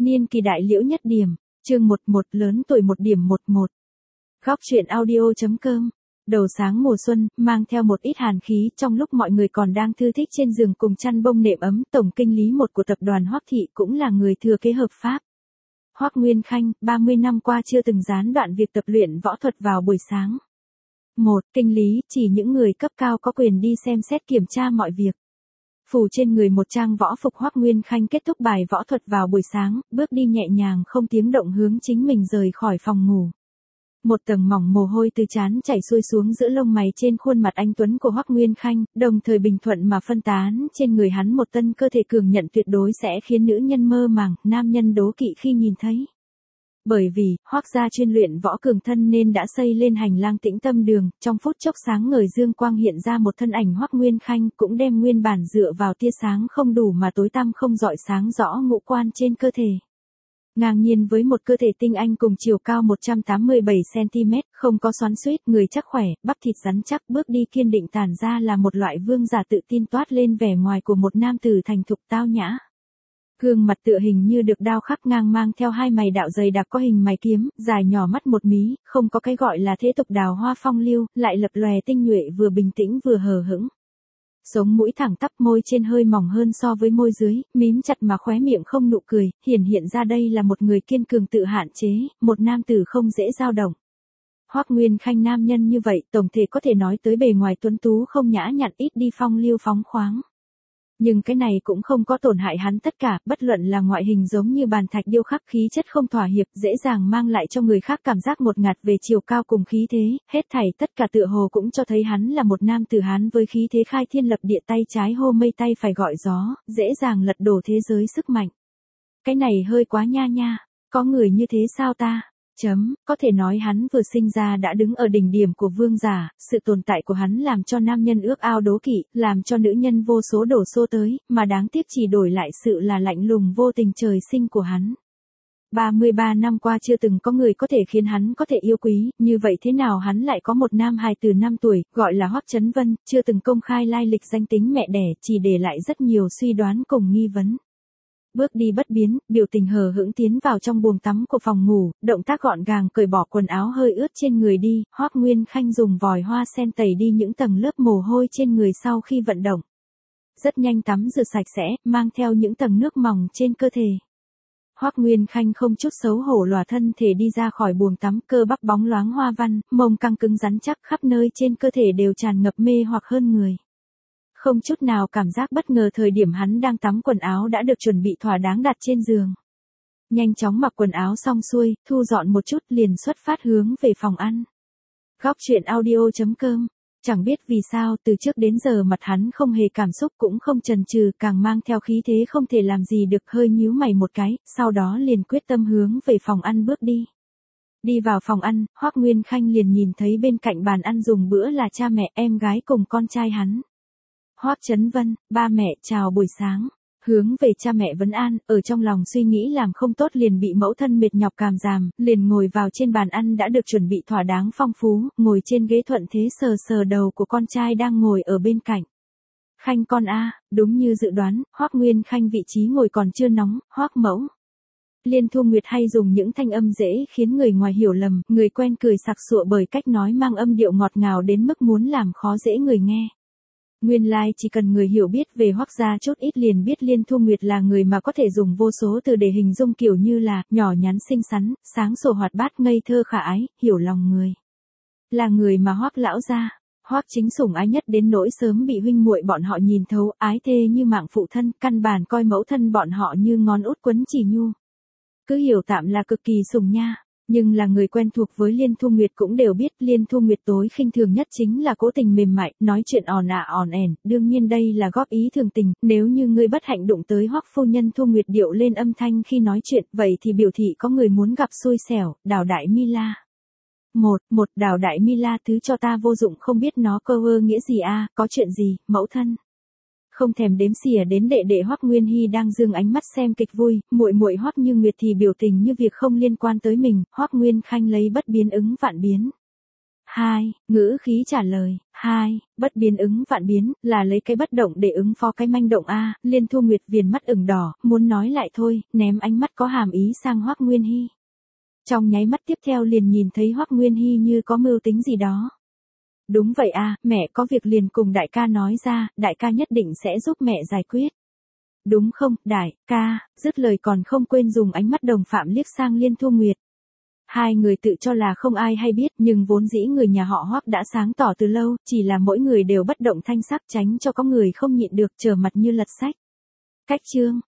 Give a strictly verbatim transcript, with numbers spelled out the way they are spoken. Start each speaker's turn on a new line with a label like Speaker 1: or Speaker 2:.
Speaker 1: Niên kỳ đại liễu nhất điểm, chương một một lớn tuổi một điểm một một. Góc truyện audio.com. Đầu sáng mùa xuân, mang theo một ít hàn khí trong lúc mọi người còn đang thư thích trên giường cùng chăn bông nệm ấm, tổng kinh lý một của tập đoàn Hoắc Thị cũng là người thừa kế hợp pháp. Hoắc Nguyên Khanh, ba mươi năm qua chưa từng gián đoạn việc tập luyện võ thuật vào buổi sáng. một. Kinh lý, chỉ những người cấp cao có quyền đi xem xét kiểm tra mọi việc. Phủ trên người một trang võ phục, Hoắc Nguyên Khanh kết thúc bài võ thuật vào buổi sáng, bước đi nhẹ nhàng không tiếng động hướng chính mình rời khỏi phòng ngủ. Một tầng mỏng mồ hôi từ trán chảy xuôi xuống giữa lông mày trên khuôn mặt anh tuấn của Hoắc Nguyên Khanh, đồng thời bình thuận mà phân tán trên người hắn một tân cơ thể cường nhận tuyệt đối sẽ khiến nữ nhân mơ màng, nam nhân đố kỵ khi nhìn thấy. Bởi vì, Hoắc gia chuyên luyện võ cường thân nên đã xây lên hành lang tĩnh tâm đường, trong phút chốc sáng ngời dương quang hiện ra một thân ảnh Hoắc Nguyên Khanh, cũng đem nguyên bản dựa vào tia sáng không đủ mà tối tăm không rọi sáng rõ ngũ quan trên cơ thể. Ngang nhiên với một cơ thể tinh anh cùng chiều cao một trăm tám mươi bảy xăng ti mét, không có xoắn xuýt, người chắc khỏe, bắp thịt rắn chắc, bước đi kiên định tản ra là một loại vương giả tự tin toát lên vẻ ngoài của một nam tử thành thục tao nhã. Gương mặt tựa hình như được đao khắc ngang mang theo hai mày đạo dày đặc có hình mày kiếm, dài nhỏ mắt một mí, không có cái gọi là thế tục đào hoa phong lưu, lại lập lòe tinh nhuệ vừa bình tĩnh vừa hờ hững. Sống mũi thẳng tắp, môi trên hơi mỏng hơn so với môi dưới, mím chặt mà khóe miệng không nụ cười, hiển hiện ra đây là một người kiên cường tự hạn chế, một nam tử không dễ dao động. Hoắc Nguyên Khanh nam nhân như vậy, tổng thể có thể nói tới bề ngoài tuấn tú không nhã nhặn, ít đi phong lưu phóng khoáng. Nhưng cái này cũng không có tổn hại hắn tất cả, bất luận là ngoại hình giống như bàn thạch điêu khắc, khí chất không thỏa hiệp, dễ dàng mang lại cho người khác cảm giác ngột ngạt về chiều cao cùng khí thế, hết thảy tất cả tựa hồ cũng cho thấy hắn là một nam tử Hán với khí thế khai thiên lập địa, tay trái hô mây tay phải gọi gió, dễ dàng lật đổ thế giới sức mạnh. Cái này hơi quá nha nha, có người như thế sao ta? Chấm, có thể nói hắn vừa sinh ra đã đứng ở đỉnh điểm của vương giả, sự tồn tại của hắn làm cho nam nhân ước ao đố kỵ, làm cho nữ nhân vô số đổ xô tới, mà đáng tiếc chỉ đổi lại sự là lạnh lùng vô tình trời sinh của hắn. ba mươi ba năm qua chưa từng có người có thể khiến hắn có thể yêu quý, như vậy thế nào hắn lại có một nam hài từ năm tuổi, gọi là Hoắc Chấn Vân, chưa từng công khai lai lịch danh tính mẹ đẻ, chỉ để lại rất nhiều suy đoán cùng nghi vấn. Bước đi bất biến, biểu tình hờ hững tiến vào trong buồng tắm của phòng ngủ, động tác gọn gàng cởi bỏ quần áo hơi ướt trên người đi, Hoắc Nguyên Khanh dùng vòi hoa sen tẩy đi những tầng lớp mồ hôi trên người sau khi vận động. Rất nhanh tắm rửa sạch sẽ, mang theo những tầng nước mỏng trên cơ thể. Hoắc Nguyên Khanh không chút xấu hổ lòa thân thể đi ra khỏi buồng tắm, cơ bắp bóng loáng hoa văn, mông căng cứng rắn chắc, khắp nơi trên cơ thể đều tràn ngập mê hoặc hơn người. Không chút nào cảm giác bất ngờ, thời điểm hắn đang tắm quần áo đã được chuẩn bị thỏa đáng đặt trên giường. Nhanh chóng mặc quần áo xong xuôi, thu dọn một chút liền xuất phát hướng về phòng ăn. Góc truyện audio.com. Chẳng biết vì sao từ trước đến giờ mặt hắn không hề cảm xúc, cũng không chần chừ, càng mang theo khí thế không thể làm gì được, hơi nhíu mày một cái, sau đó liền quyết tâm hướng về phòng ăn bước đi. Đi vào phòng ăn, Hoắc Nguyên Khanh liền nhìn thấy bên cạnh bàn ăn dùng bữa là cha mẹ, em gái cùng con trai hắn. Hoắc Chấn Vân, ba mẹ chào buổi sáng, hướng về cha mẹ vấn an, ở trong lòng suy nghĩ làm không tốt liền bị mẫu thân mệt nhọc càm ràm, liền ngồi vào trên bàn ăn đã được chuẩn bị thỏa đáng phong phú, ngồi trên ghế thuận thế sờ sờ đầu của con trai đang ngồi ở bên cạnh. Khanh con a, đúng như dự đoán, Hoắc Nguyên Khanh vị trí ngồi còn chưa nóng, Hoắc mẫu. Liên Thu Nguyệt hay dùng những thanh âm dễ khiến người ngoài hiểu lầm, người quen cười sặc sụa bởi cách nói mang âm điệu ngọt ngào đến mức muốn làm khó dễ người nghe. Nguyên lai like chỉ cần người hiểu biết về Hoắc gia chút ít liền biết Liên Thu Nguyệt là người mà có thể dùng vô số từ để hình dung, kiểu như là nhỏ nhắn xinh xắn, sáng sủa hoạt bát, ngây thơ khả ái, hiểu lòng người. Là người mà Hoắc lão gia, Hoắc Chính sủng ái nhất đến nỗi sớm bị huynh muội bọn họ nhìn thấu, ái thê như mạng phụ thân, căn bản coi mẫu thân bọn họ như ngón út quấn chỉ nhu. Cứ hiểu tạm là cực kỳ sủng nha. Nhưng là người quen thuộc với Liên Thu Nguyệt cũng đều biết, Liên Thu Nguyệt tối khinh thường nhất chính là cố tình mềm mại, nói chuyện òn ả òn ẻn, đương nhiên đây là góp ý thường tình, nếu như ngươi bất hạnh đụng tới Hoắc phu nhân. Thu Nguyệt điệu lên âm thanh khi nói chuyện, vậy thì biểu thị có người muốn gặp xui xẻo, Đào Đại Mi La. Một, một, Đào Đại Mi La, thứ cho ta vô dụng không biết nó cơ ơ nghĩa gì a, có chuyện gì, mẫu thân. Không thèm đếm xỉa đến đệ đệ Hoắc Nguyên Hy đang dương ánh mắt xem kịch vui, muội muội Hoắc Như Nguyệt thì biểu tình như việc không liên quan tới mình, Hoắc Nguyên Khanh lấy bất biến ứng vạn biến. hai, ngữ khí trả lời, hai, bất biến ứng vạn biến, là lấy cái bất động để ứng phó cái manh động a. Liên Thu Nguyệt viền mắt ửng đỏ, muốn nói lại thôi, ném ánh mắt có hàm ý sang Hoắc Nguyên Hy. Trong nháy mắt tiếp theo liền nhìn thấy Hoắc Nguyên Hy như có mưu tính gì đó. Đúng vậy a, mẹ có việc liền cùng đại ca nói ra, đại ca nhất định sẽ giúp mẹ giải quyết. Đúng không, đại ca, dứt lời còn không quên dùng ánh mắt đồng phạm liếc sang Liên Thu Nguyệt. Hai người tự cho là không ai hay biết, nhưng vốn dĩ người nhà họ Hoắc đã sáng tỏ từ lâu, chỉ là mỗi người đều bất động thanh sắc tránh cho có người không nhịn được trở mặt như lật sách. Cách chương